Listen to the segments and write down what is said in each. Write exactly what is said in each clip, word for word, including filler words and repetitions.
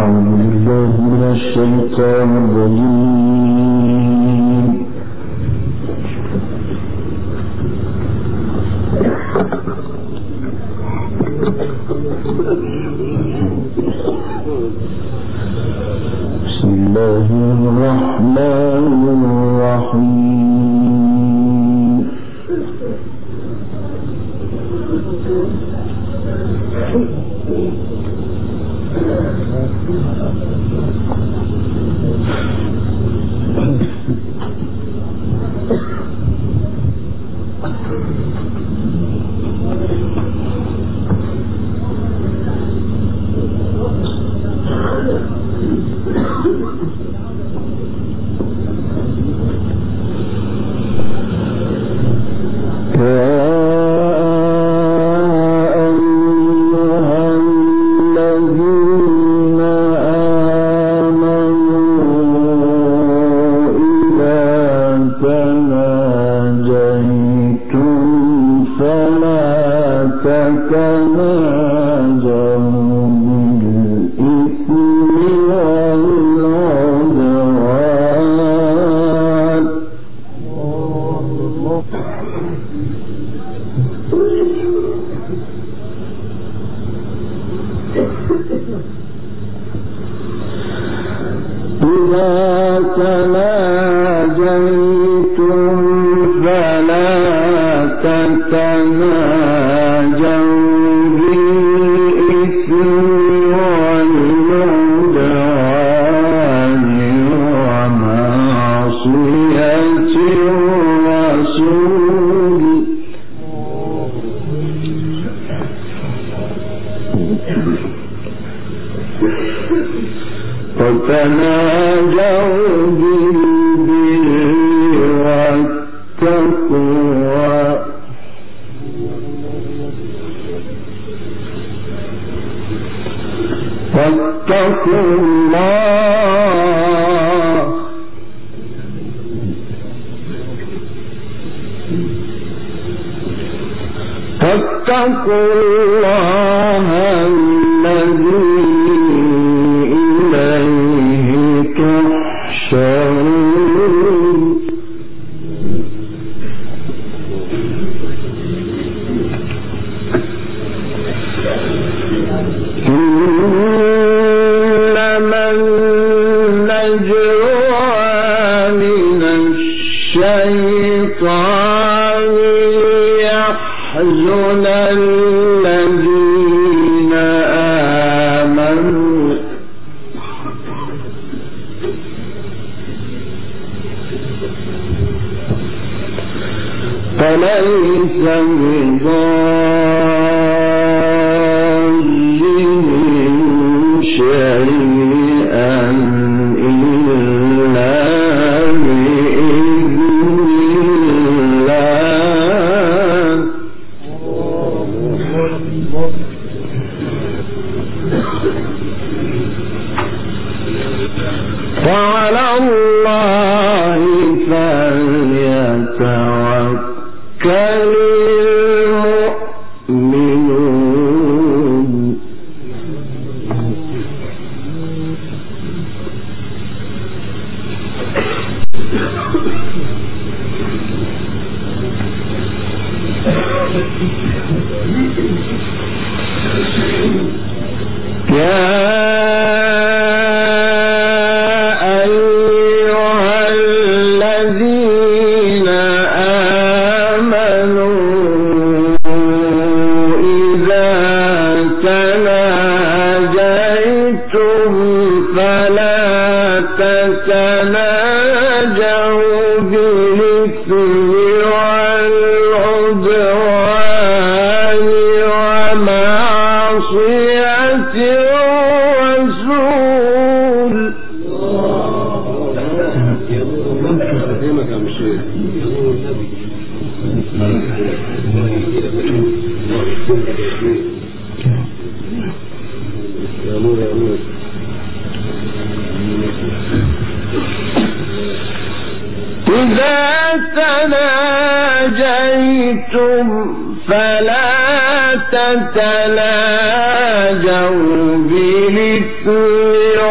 تتناجوا بالإثم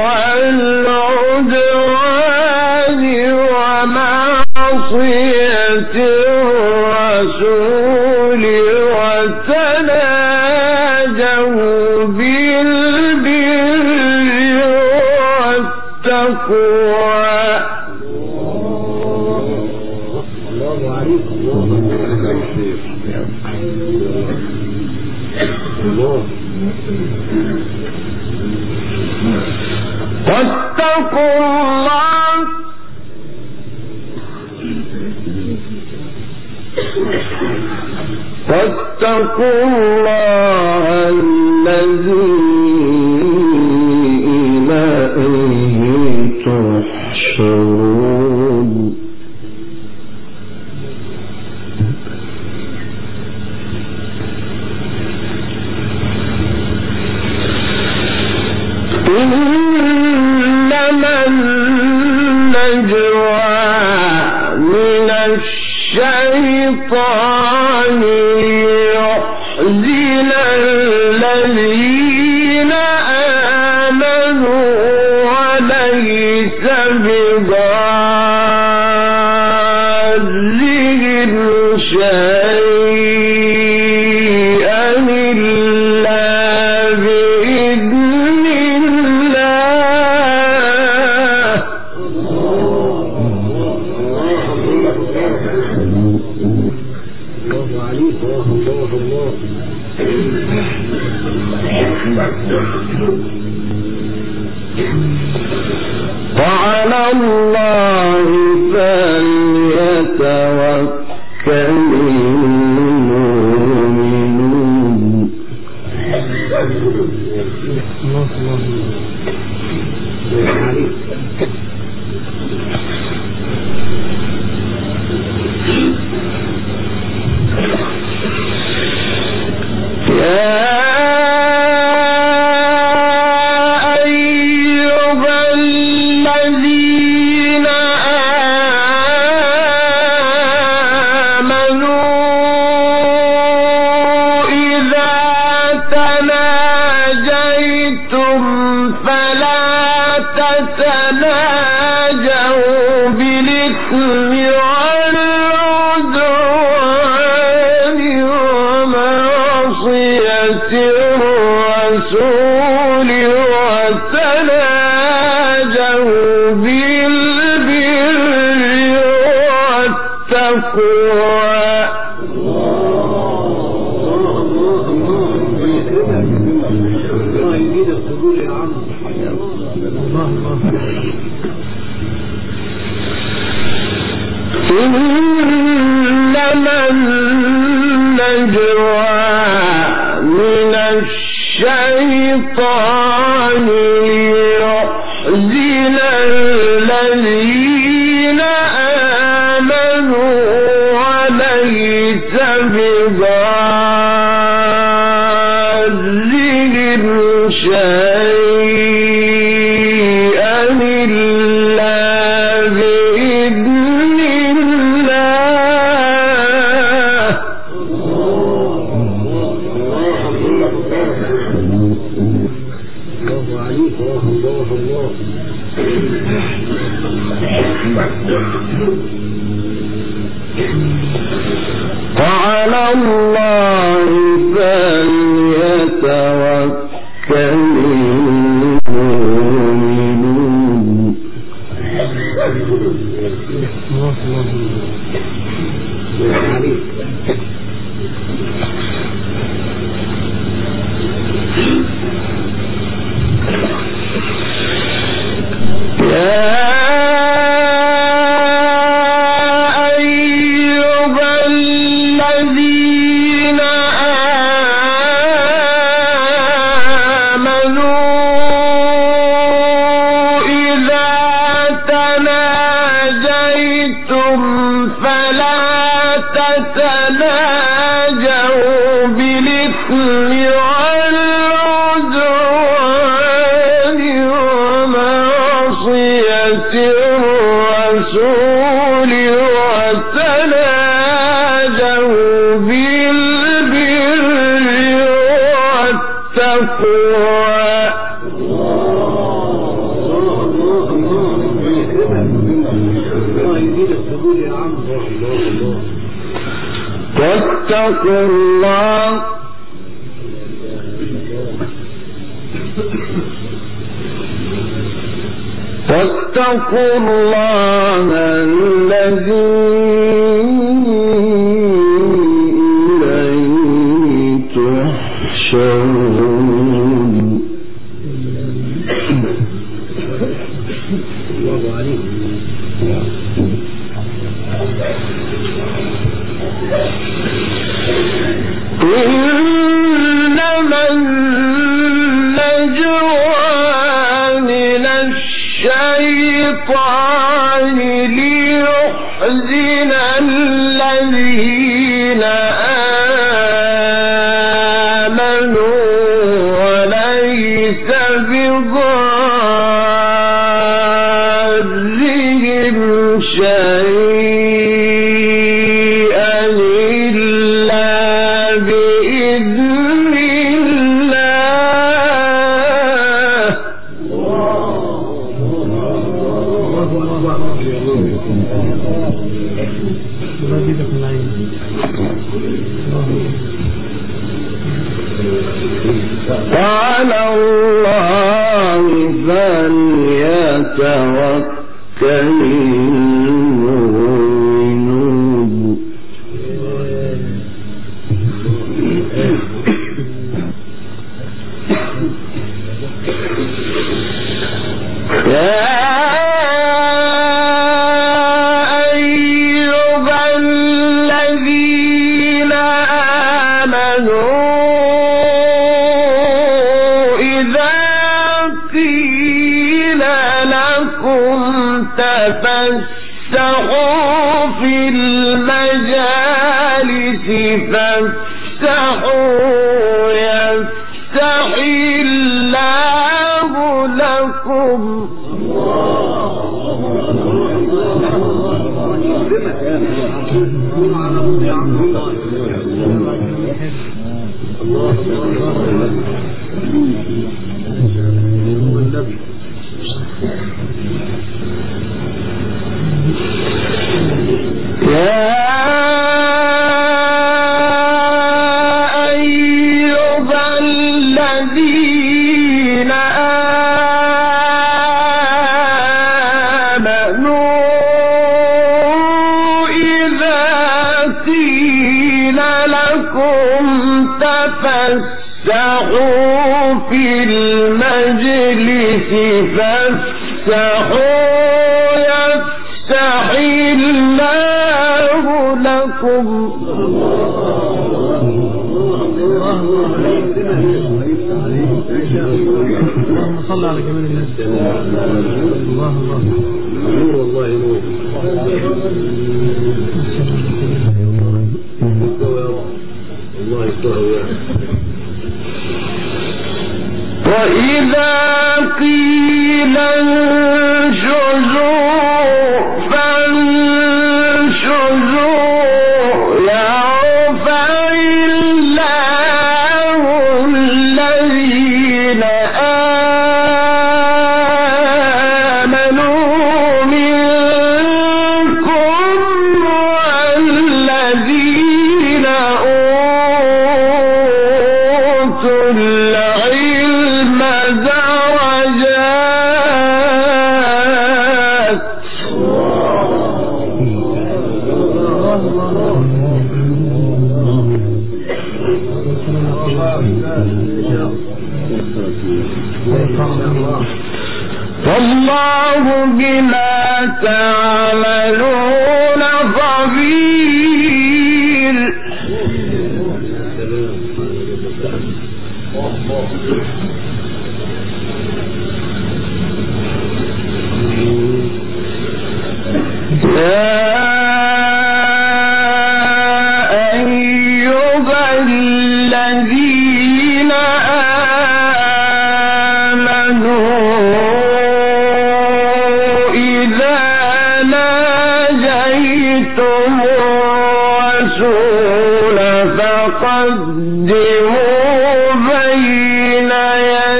واتقوا الله الذي إليه تحشرون إنما النجوى من الشيطان ليحزن الذين آمنوا وليس بضارهم شيئا إلا بإذن الله. وعلى الله فليتوكل المؤمنون. تتناجوا بالإثم والعدوان ومعصية الرسول وتناجوا بالبر والتقوى. إنما النجوى من الشيطان ليحزن الذين آمنوا وليس بضارهم شيئا إلا بإذن الله. وعلى الله فليتوكل المؤمنون. تتناجوا بالإثم والعدوان ومعصية الرسول وتناجوا بالبر والتقوى. واتقوا الله واتقوا الله الذي إليه تحشرون. الله عليك. إنما النجوى من الشيطان ليحزن الذين آمنوا وليس بضارهم شيئا إلا بإذن الله. وعلى الله فليتوكل المؤمنون. يا أيها الذين آمنوا تفسحوا في المجالس فافسحوا يفسح الله لكم. يا أيها الذين آمنوا إذا قيل لكم تفسحوا في المجلس فافسحوا يفسح الله لكم. اللهم صل على جمال الناس. الله الله نور والله نور. الله يستر. وإذا قيل انشزوا والله بما تعملون خبير. يا أيها الذين فقدموا بين يدي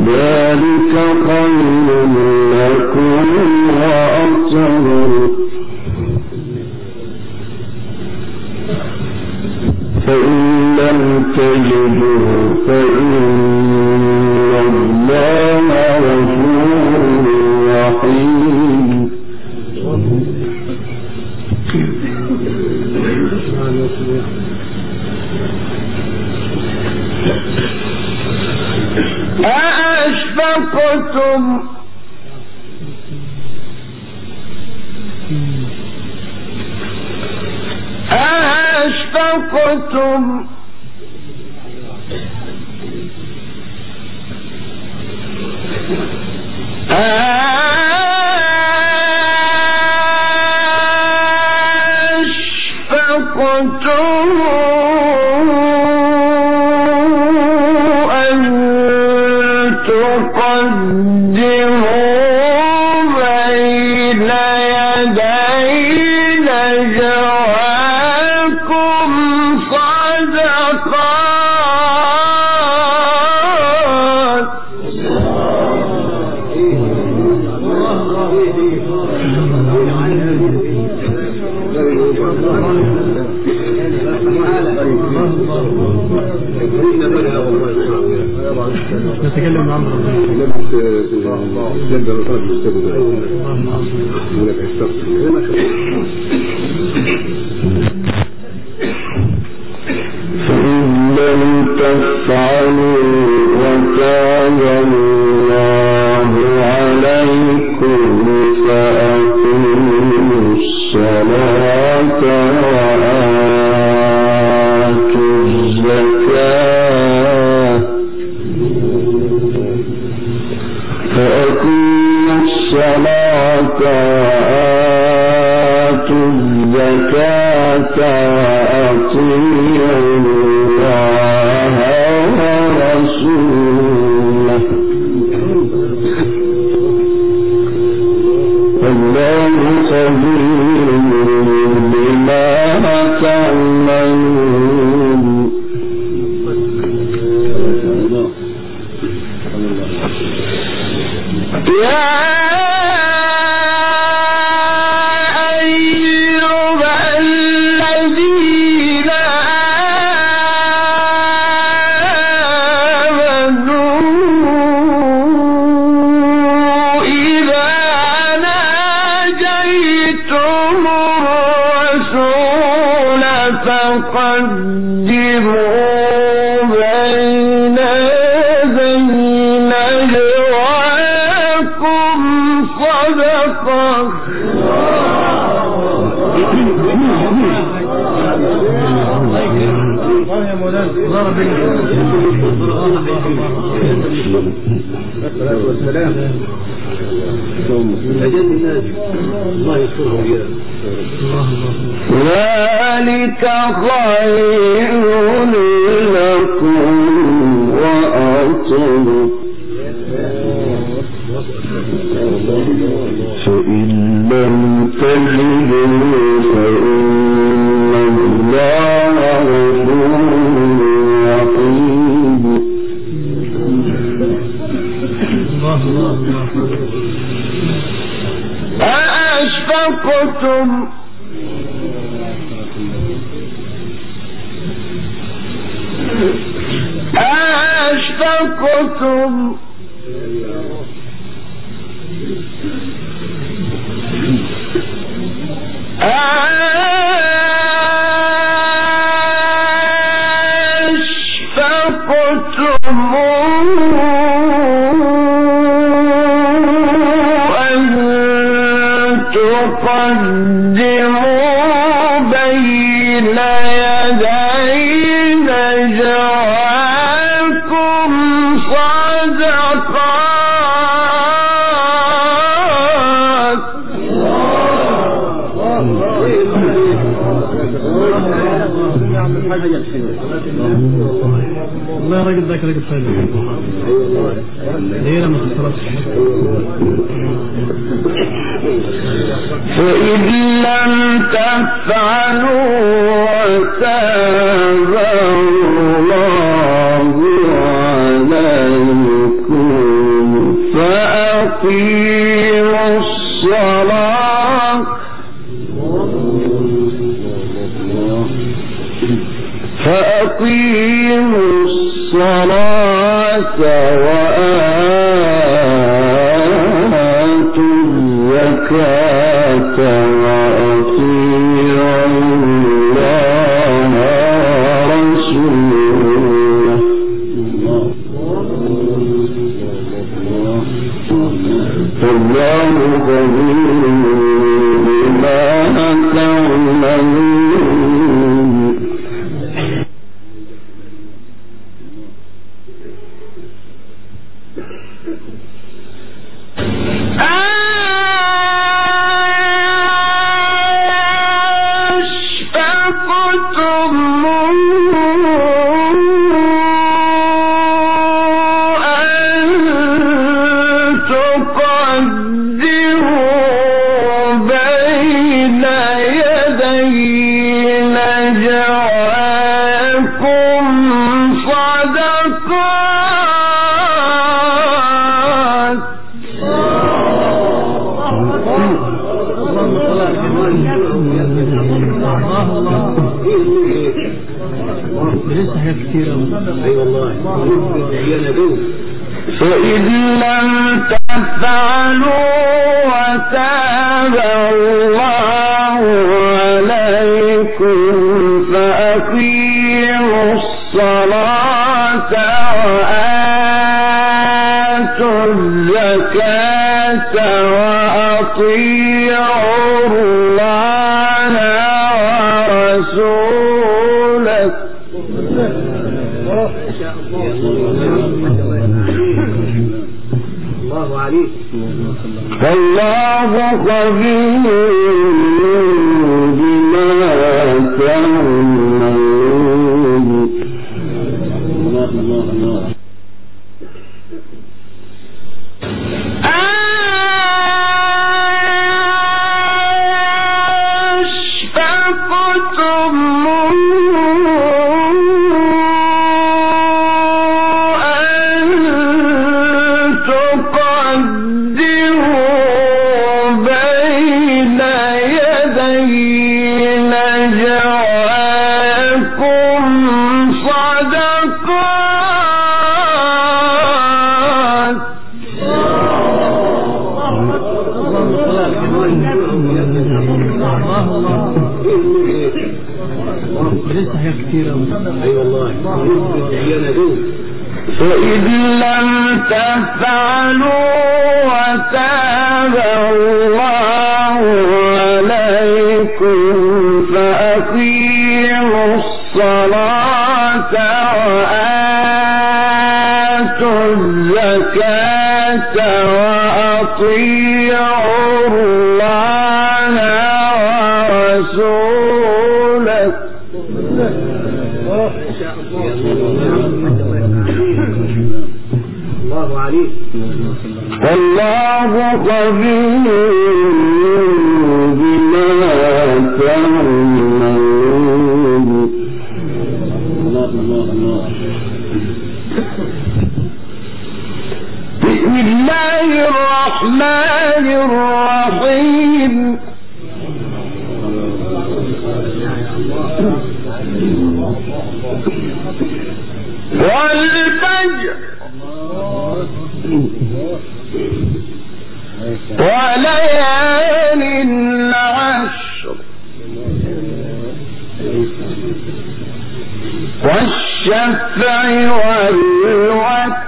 ذلك خير لكم وأطهر فإن لم تجدوا فإن الله غفور رحيم. أأشفقتم أأشفقتم أأشفقتم نتكلم عن فإن لم تفعلوا وكان الله عليكم فأقيموا الصلاة وآتوا الزكاة فأقيموا الصلاة وآتوا الزكاة وأطيعوا الله ورسوله والله خبير بما تعملون. يا أيها الذين آمنوا إذا ناجيتم الرسول فقدموا بين يدي نجواكم صدقة ذلك خير لكم وأطهر فإن لم تجدوا فإن الله غفور رحيم. أأشفقتم أأشفقتم أأشفقتم أن تقدموا بين يدي نجواكم صدقات والله يا راجل ذاك راجل حلو. ليه لما تتصرفش؟ فإن لم تفعلوا وتاب الله عليكم فأقيموا الصلاة فأقيموا الصلاة وآتوا الزكاة وأطيعوا الله ورسوله والله خبير بما تعملون. فإن لم تفعلوا وتاب الله عليكم فأقيموا الصلاة وآتوا الزكاة وأطيعوا الله ورسوله والله خبير بما تعملون. فإن لم تفعلوا وتاب الله عليكم فأقيموا الصلاة وآتوا الزكاة وأطيعوا الله ورسوله والله خبير بما تعملون. بسم الله الرحمن الرحيم. والفجر وليال العشر والشفع والوتر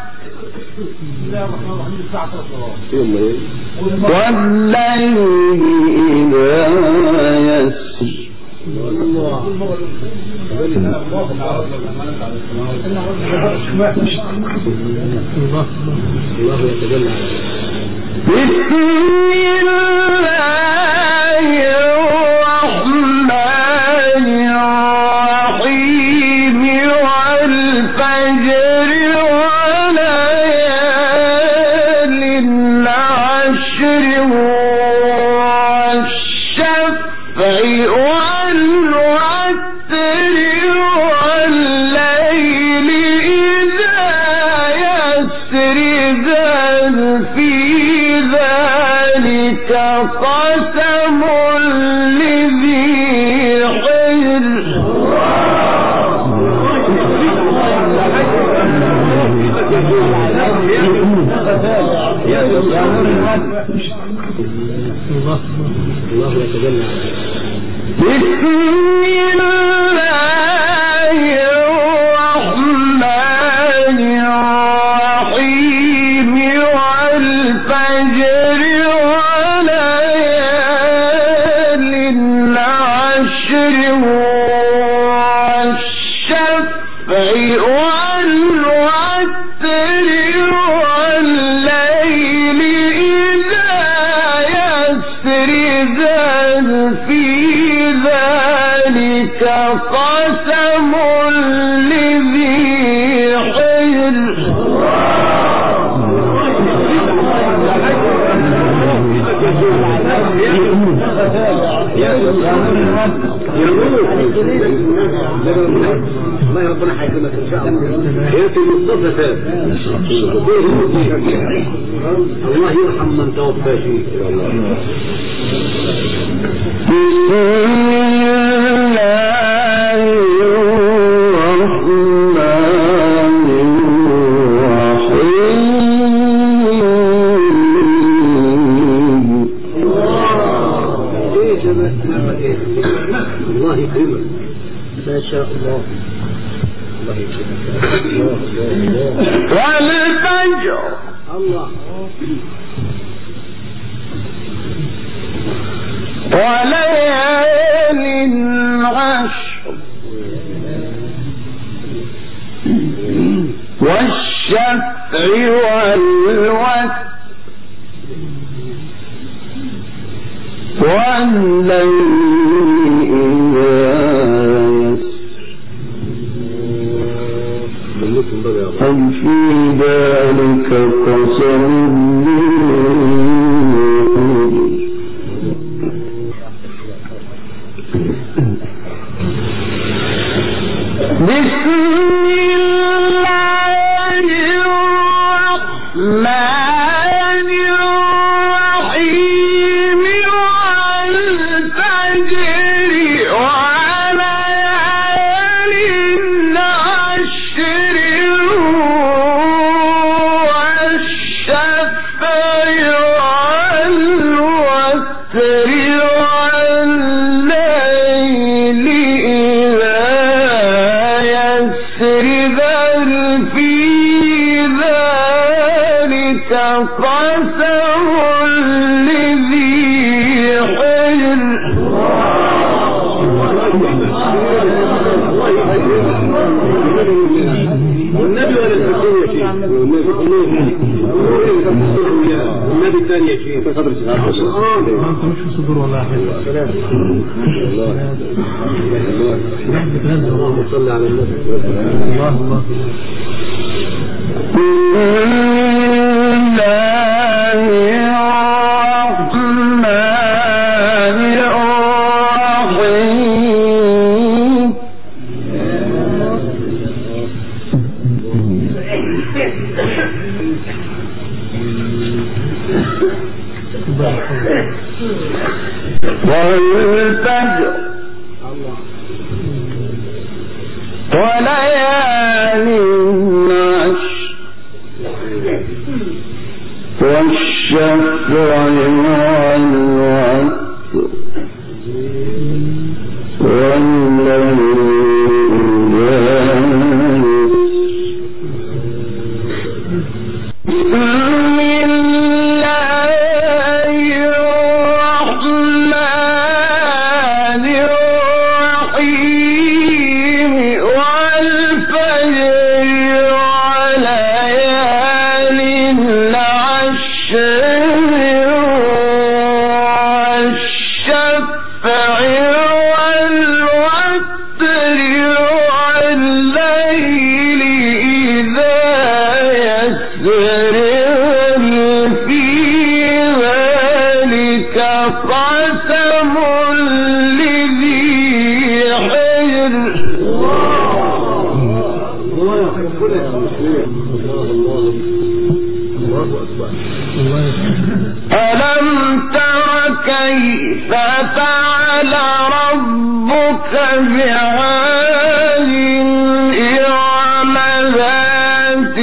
والليل إذا يسر. بسم الله الرحمن الرحيم. والفجر وليال العشر والشفع والوتر والليل إذا يسر. هل في قسم لذي حجر الله يتجلى. بسم الله الرحمن الرحيم والفجر وليال العشر والشفع والوتر والليل إذا يسر ذل في ذلك قسم لذي حجر الله ربنا حيكرمك ان شاء الله. ياتي مصطفى ثاني الله يرحم من توفى فيه. الله يكرمك ما شاء الله. الله يكرمك. والفجر الله وليال عشر والشفع والوتر والليل هل في ذلك قسم بسم الله الرحمن الرحيم والفجر وليال عشر والشفع والوتر والليل إذا يسر ذل في ذلك قسم لذي حجر والنبي ولا الحسين يا شيخ والنبي الثاني يا شيخ في صدر الشيخ اه انت مش في صدور ولا حاجه. اللهم صل على النبي. الله الله والفجر وليال عشر والشفع والوتر والليل ألم تر كيف فعل ربك بعاد إرم ذات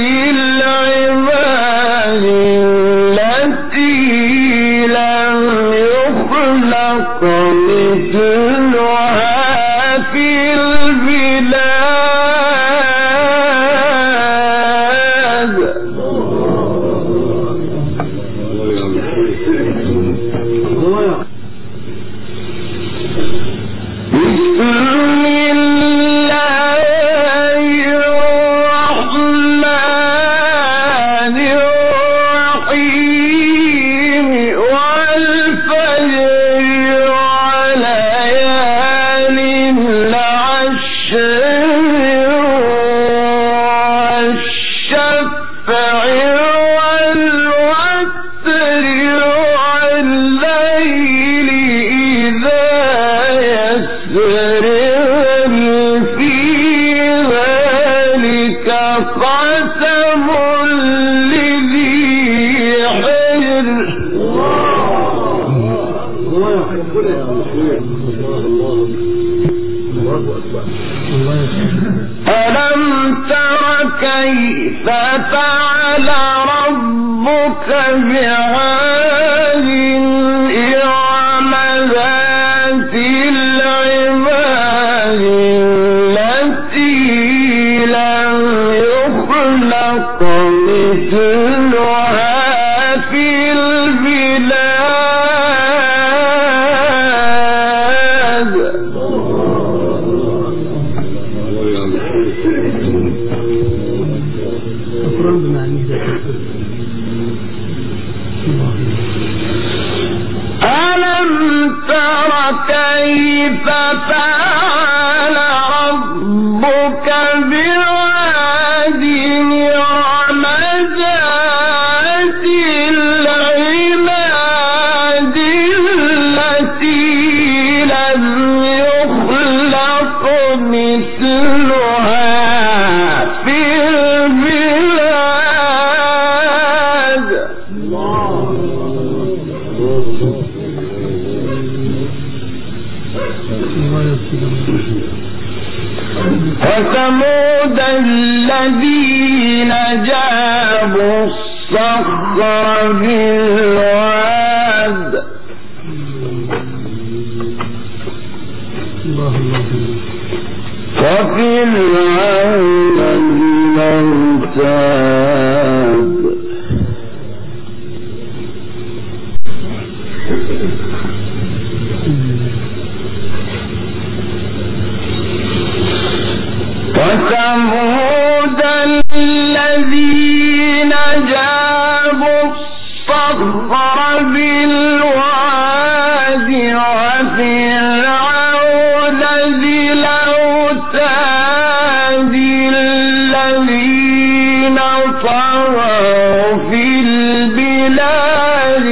العماد التي لم يخلق مثلها في البلاد. بسم الله الرحمن الرحيم والفجر وليال العشر والشفع والوتر والليل إذا يسر هل في ذلك قسم لذي حجر. ألم تر كيف فعل ربك بعاد إرم ذات العماد التي لم يخلق مثلها في البلاد. القرآن بمعنى ذلك. ألم تر كيف فعل ربك بعاد إرم ذات العماد التي لم يخلق مثلها في البلاد. وثمود الذين جابوا الصخر بالواد وفرعون الموتاد وثمود الذين جابوا الصخر بالواد وفرعون ذي الأوتاد الذين طغوا في البلاد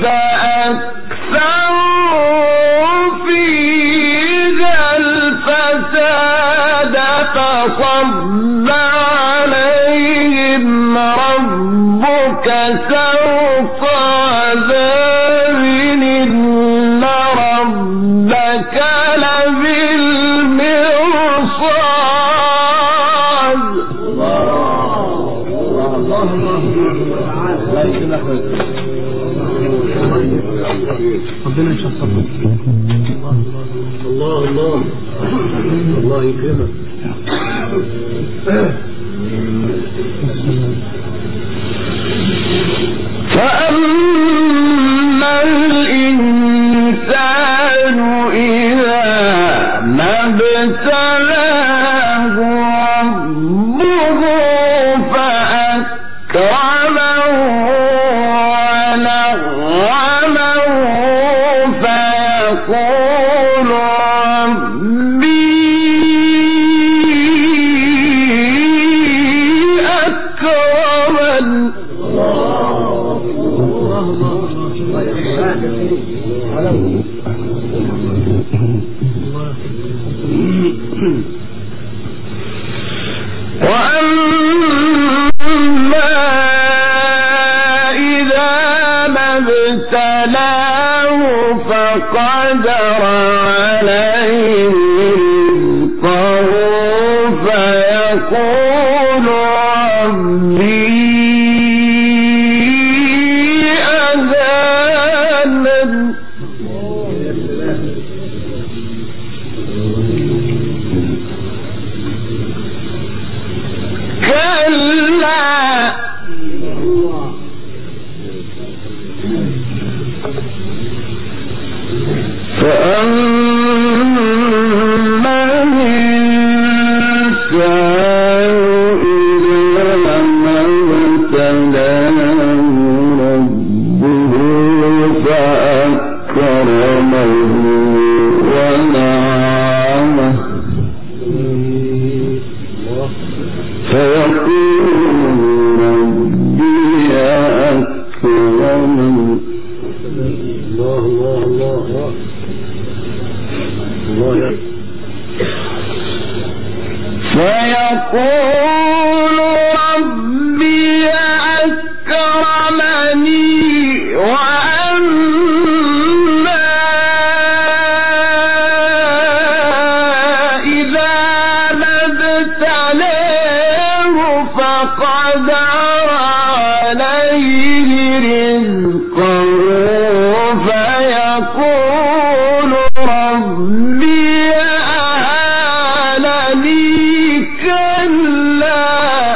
فأكثروا فيها الفساد فصب عليهم ربك سوط عذاب إن ربك لبالمرصاد. ربنا يشفقك. الله الله الله يكرمك. فأما الإنسان إذا ما ابتلاه ربه فأكرمه ونعمه فيقول ربي أكرمن. وأما إذا ما ابتلاه فقدر عليه رزقه فيقول ربي أهانن كلا فأما الإنسان إذا ما ابتلاه ربه فأكرمه ونعمه فيقول ربي أكرمن الله الله الله الله فيقول ربي أكرمني وأما إذا ما ابتلاه فقدر عليه رزقه فيقول ربي أهانني كلا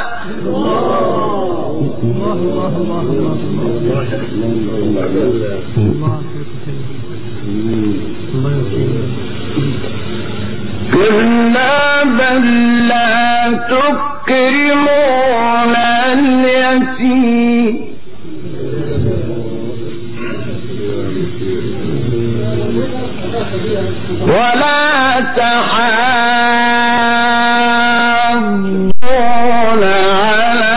كلا بل لا تكرمون اليتيم ولا تحاضون على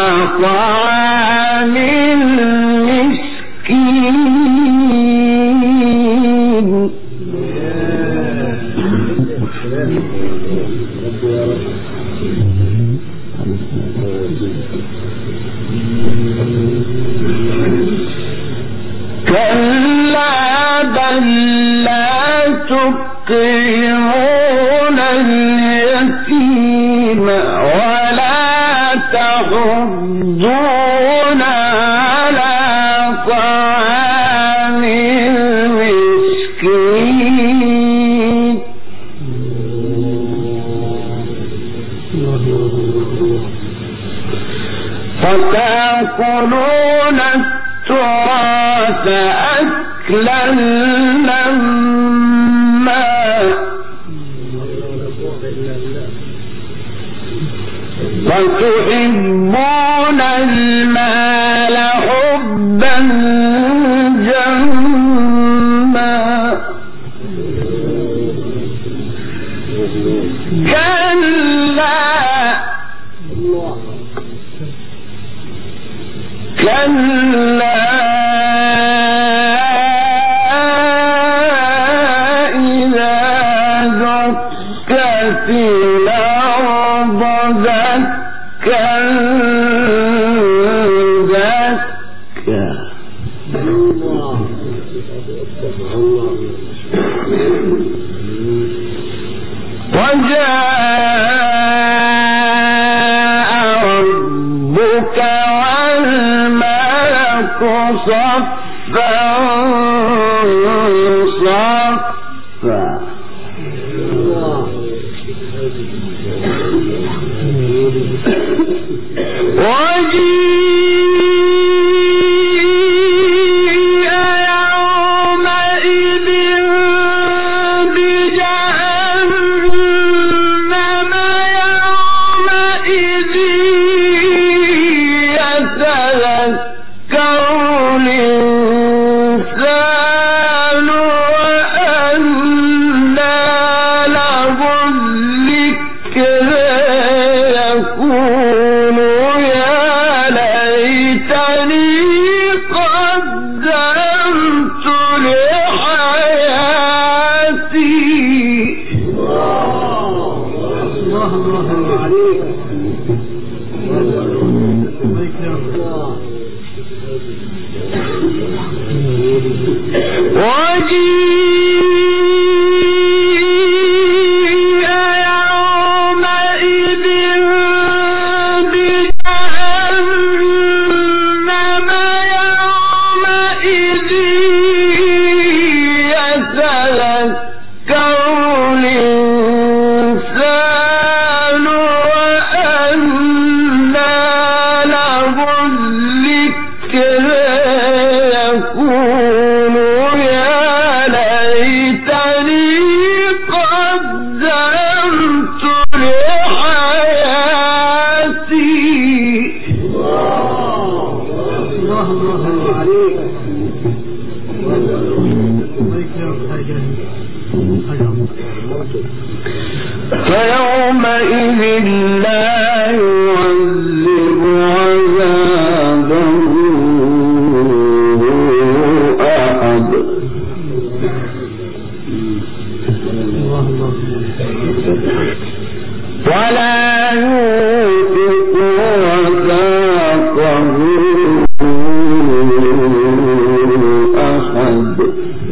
طعام المسكين كلا بل لا تكرمون اليتيم ولا تحضون على طعام المسكين فتأكلون التراث أكلا لما وتحبون المال حبا جما كلا كلا إذا دكت الأرض دكا دكا وجاء ربك والملك صفا صفا وجيء يومئذ بجهنم يومئذ يتذكر الإنسان وأنى له الذكر يقول يا ليتني قدمت لحياتي الله الله عليك وجيء الله الله عليك. فيومئذ لا يعذب عذابه أحد ولا يوثق وثاقه أحد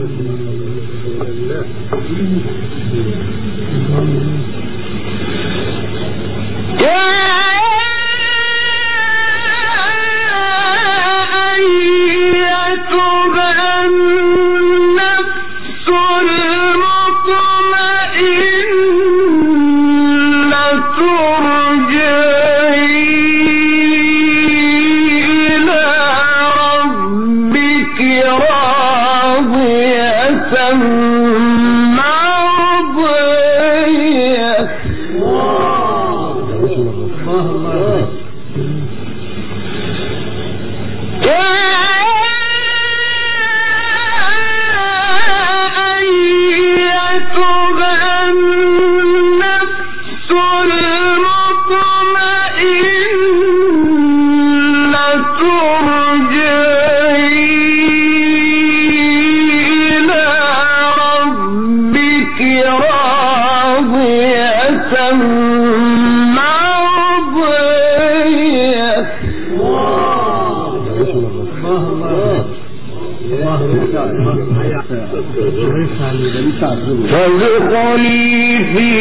فادخلي في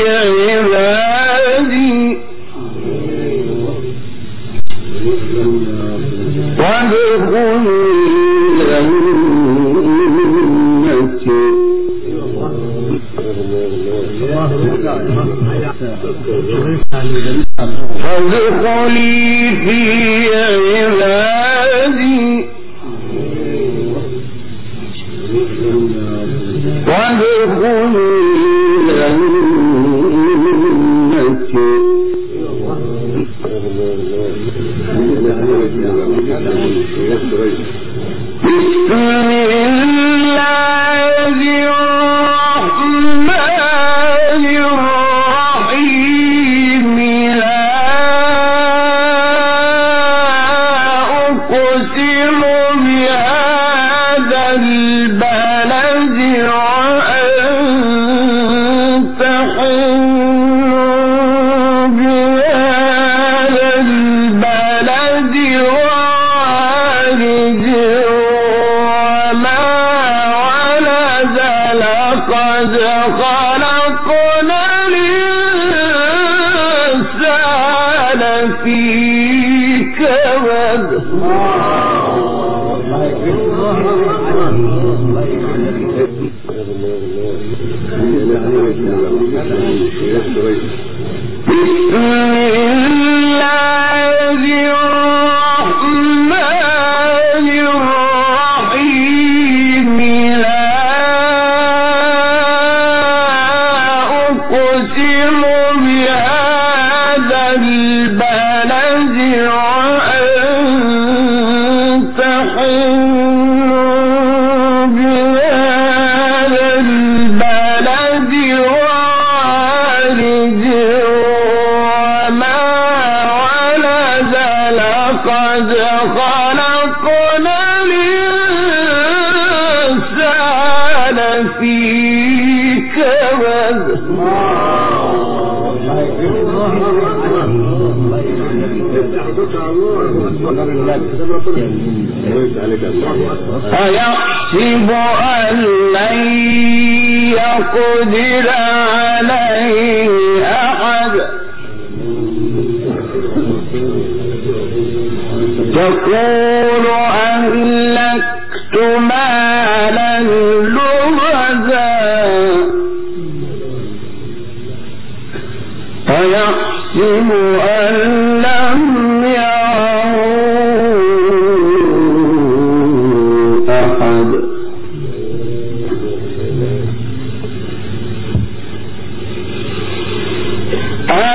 عبادي وادخلي جنتي فادخلي في عبادي وادخلي أيحسب أن لن يقدر عليه أحد تقول أهلكت مالا لبدا أيحسب أن لم يره أحد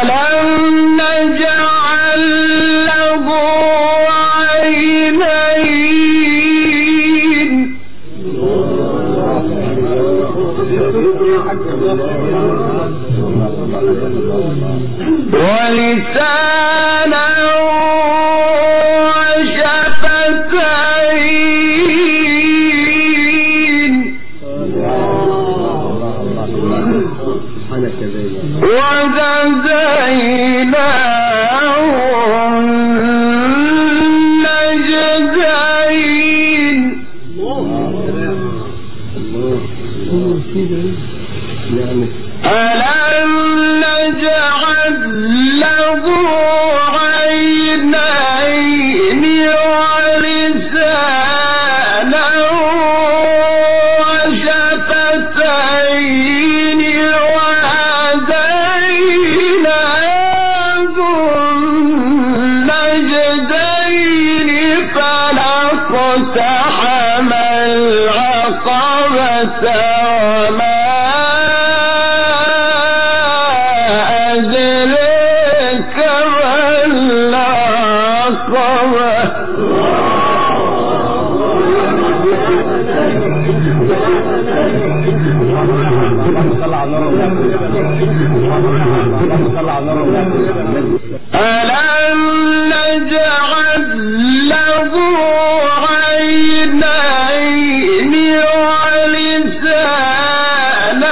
ألم نجعل له عينين اقتحم العقبة وما أدريك ما العقبة ألم نجعل له عينين ولسانا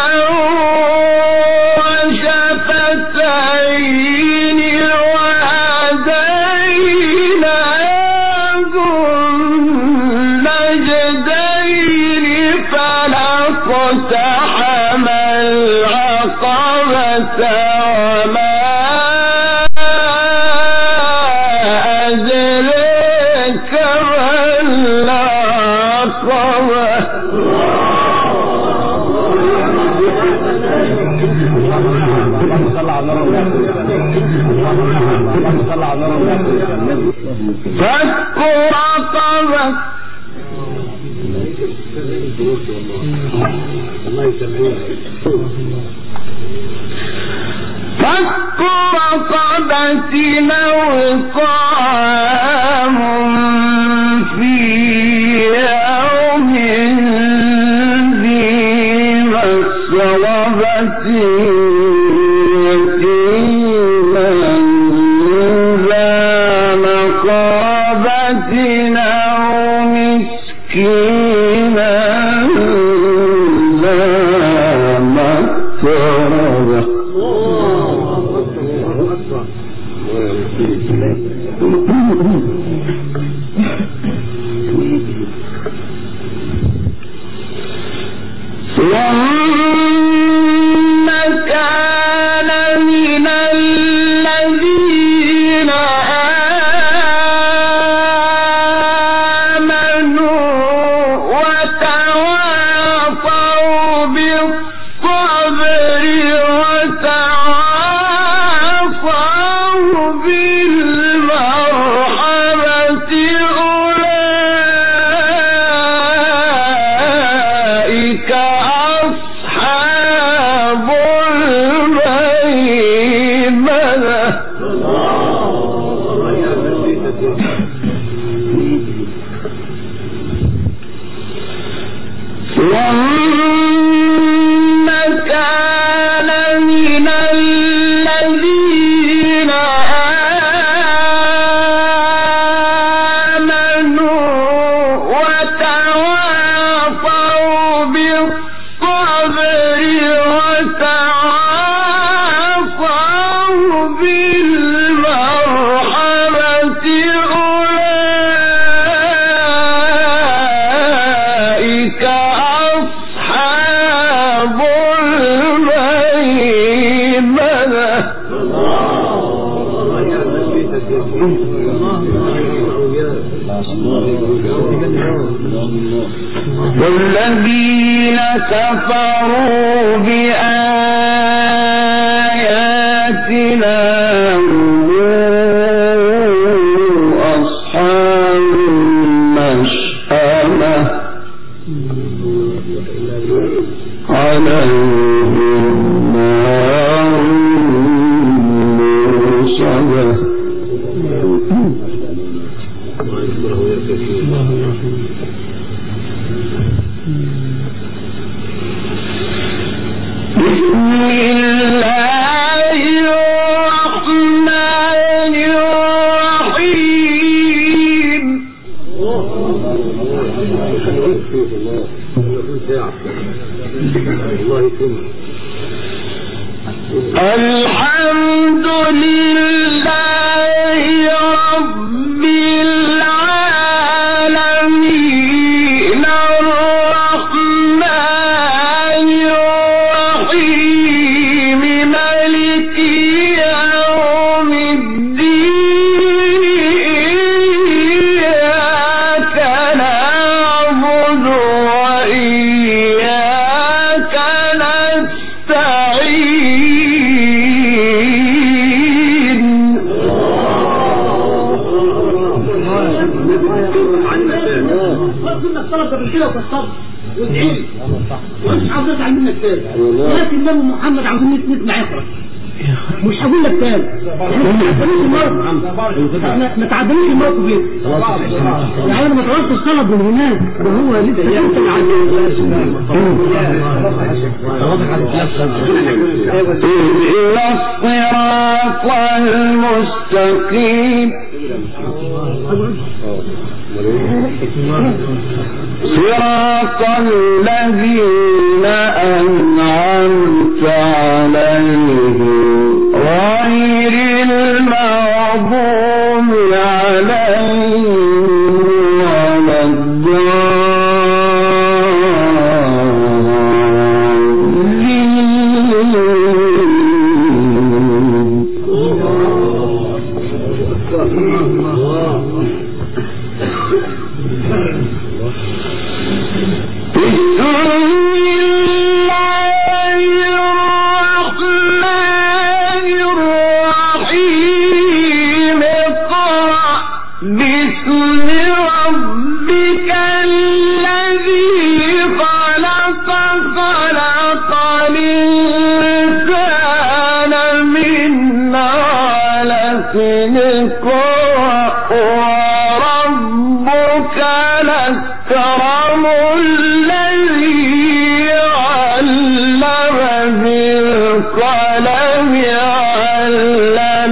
وشفتين وهديناه النجدين فلا اقتحم العقبة وما أدريك ما العقبة فك رقبة فك رقبة أو إطعام في يوم ذي مسغبة يتيما ذا مقربة أو مسكينا ذا متربة ثم كان من الذين آمنوا وتواصوا بالصبر وتواصوا بالمرحمة أولئك أصحاب الميمنة ثم كان من الذين آمنوا وتواصوا بالصبر وتواصوا بالمرحمة أولئك أصحاب الميمنة والذين كفروا بآياتنا هم أصحاب المشأمة عليهم نار موصدة بسم الله الرحمن الرحيم الحمد لله رب العالمين الرحمن الرحيم مالك يوم الدين إياك نعبد وإياك نستعين كنا الطلب قبل كده وكسرت وادعي ومش عاوز ازعل منك تاني لكن النبي محمد عاوزين نسمع يقرا مش هقول لك تاني ما تعدلوش الموقف ليه يعني انا ما طلبتش الطلب من هناك ده هو لسه انت اللي عايز إلى الصراط المستقيم صراط الذين أنعمت عليهم غير المغضوب عليهم ولا وربك الأكرم الذي علم بالقلم علم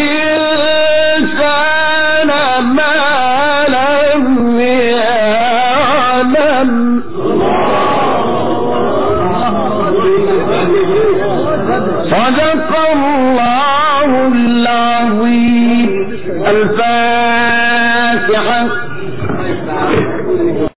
الإنسان ما لم يعلم صدق الله العظيم. الفاتحة.